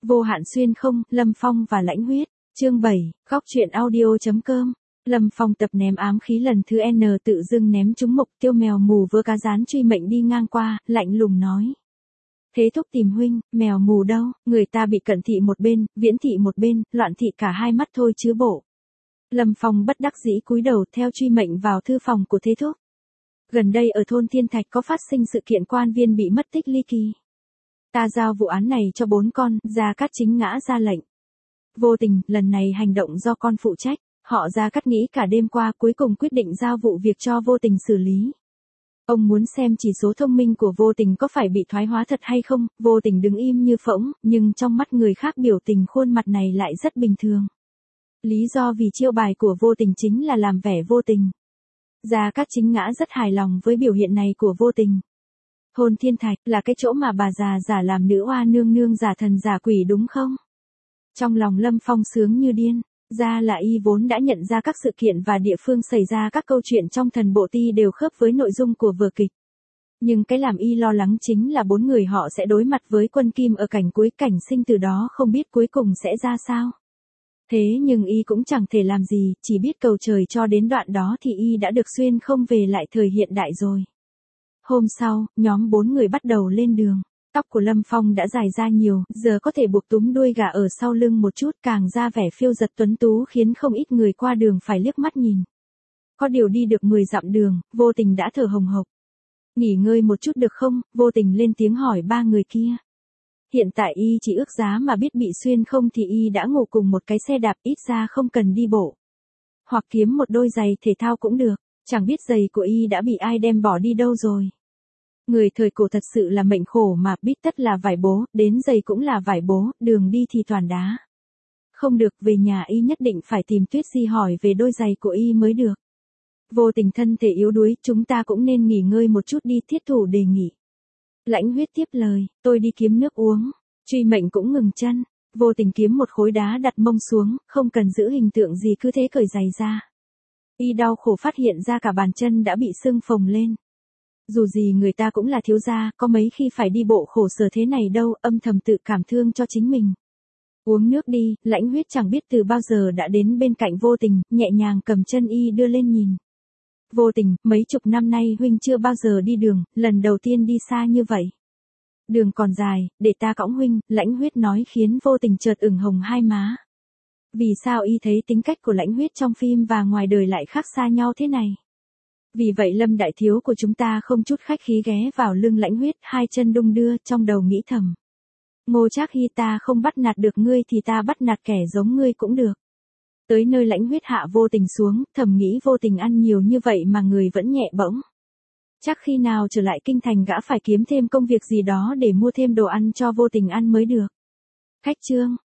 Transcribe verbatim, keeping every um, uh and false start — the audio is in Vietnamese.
Vô hạn xuyên không, Lâm Phong và Lãnh Huyết. Chương bảy, góc truyện audio.com. Lâm Phong tập ném ám khí lần thứ N tự dưng ném trúng mục tiêu mèo mù vơ cá rán truy mệnh đi ngang qua, lạnh lùng nói. Thế thúc tìm huynh, mèo mù đâu, người ta bị cận thị một bên, viễn thị một bên, loạn thị cả hai mắt thôi chứ bộ. Lâm Phong bất đắc dĩ cúi đầu theo truy mệnh vào thư phòng của Thế thúc. Gần đây ở thôn Thiên Thạch có phát sinh sự kiện quan viên bị mất tích ly kỳ. Ta giao vụ án này cho bốn con, Gia Cát chính ngã ra lệnh. Vô Tình, lần này hành động do con phụ trách, họ Gia Cát nghĩ cả đêm qua cuối cùng quyết định giao vụ việc cho Vô Tình xử lý. Ông muốn xem chỉ số thông minh của Vô Tình có phải bị thoái hóa thật hay không, Vô Tình đứng im như phỗng, nhưng trong mắt người khác biểu tình khuôn mặt này lại rất bình thường. Lý do vì chiêu bài của Vô Tình chính là làm vẻ vô tình. Gia Cát chính ngã rất hài lòng với biểu hiện này của Vô Tình. Thôn Thiên Thạch là cái chỗ mà bà già giả làm nữ oa nương nương giả thần giả quỷ đúng không? Trong lòng Lâm Phong sướng như điên, ra là y vốn đã nhận ra các sự kiện và địa phương xảy ra các câu chuyện trong thần bộ ti đều khớp với nội dung của vở kịch. Nhưng cái làm y lo lắng chính là bốn người họ sẽ đối mặt với quân kim ở cảnh cuối, cảnh sinh từ đó không biết cuối cùng sẽ ra sao. Thế nhưng y cũng chẳng thể làm gì, chỉ biết cầu trời cho đến đoạn đó thì y đã được xuyên không về lại thời hiện đại rồi. Hôm sau, nhóm bốn người bắt đầu lên đường. Tóc của Lâm Phong đã dài ra nhiều, giờ có thể buộc túm đuôi gà ở sau lưng một chút, càng ra vẻ phiêu giật tuấn tú khiến không ít người qua đường phải liếc mắt nhìn. Có điều đi được mười dặm đường, Vô Tình đã thở hồng hộc. Nghỉ ngơi một chút được không? Vô Tình lên tiếng hỏi ba người kia. Hiện tại y chỉ ước giá mà biết bị xuyên không thì y đã ngủ cùng một cái xe đạp, ít ra không cần đi bộ. Hoặc kiếm một đôi giày thể thao cũng được, chẳng biết giày của y đã bị ai đem bỏ đi đâu rồi. Người thời cổ thật sự là mệnh khổ mà, biết tất là vải bố, đến giày cũng là vải bố, đường đi thì toàn đá. Không được, về nhà y nhất định phải tìm Tuyết Di hỏi về đôi giày của y mới được. Vô Tình thân thể yếu đuối, chúng ta cũng nên nghỉ ngơi một chút đi, Thiết Thủ đề nghị. Lãnh Huyết tiếp lời, tôi đi kiếm nước uống. Truy Mệnh cũng ngừng chân. Vô Tình kiếm một khối đá đặt mông xuống, không cần giữ hình tượng gì cứ thế cởi giày ra. Y đau khổ phát hiện ra cả bàn chân đã bị sưng phồng lên. Dù gì người ta cũng là thiếu gia, có mấy khi phải đi bộ khổ sở thế này đâu, âm thầm tự cảm thương cho chính mình. Uống nước đi, Lãnh Huyết chẳng biết từ bao giờ đã đến bên cạnh Vô Tình, nhẹ nhàng cầm chân y đưa lên nhìn. Vô Tình, mấy chục năm nay huynh chưa bao giờ đi đường, lần đầu tiên đi xa như vậy. Đường còn dài, để ta cõng huynh, Lãnh Huyết nói khiến Vô Tình chợt ửng hồng hai má. Vì sao y thấy tính cách của Lãnh Huyết trong phim và ngoài đời lại khác xa nhau thế này? Vì vậy Lâm đại thiếu của chúng ta không chút khách khí ghé vào lưng Lãnh Huyết, hai chân đung đưa, trong đầu nghĩ thầm. Ngô Trác Hy, ta không bắt nạt được ngươi thì ta bắt nạt kẻ giống ngươi cũng được. Tới nơi Lãnh Huyết hạ Vô Tình xuống, thầm nghĩ Vô Tình ăn nhiều như vậy mà người vẫn nhẹ bỗng. Chắc khi nào trở lại kinh thành gã phải kiếm thêm công việc gì đó để mua thêm đồ ăn cho Vô Tình ăn mới được. Khách trương,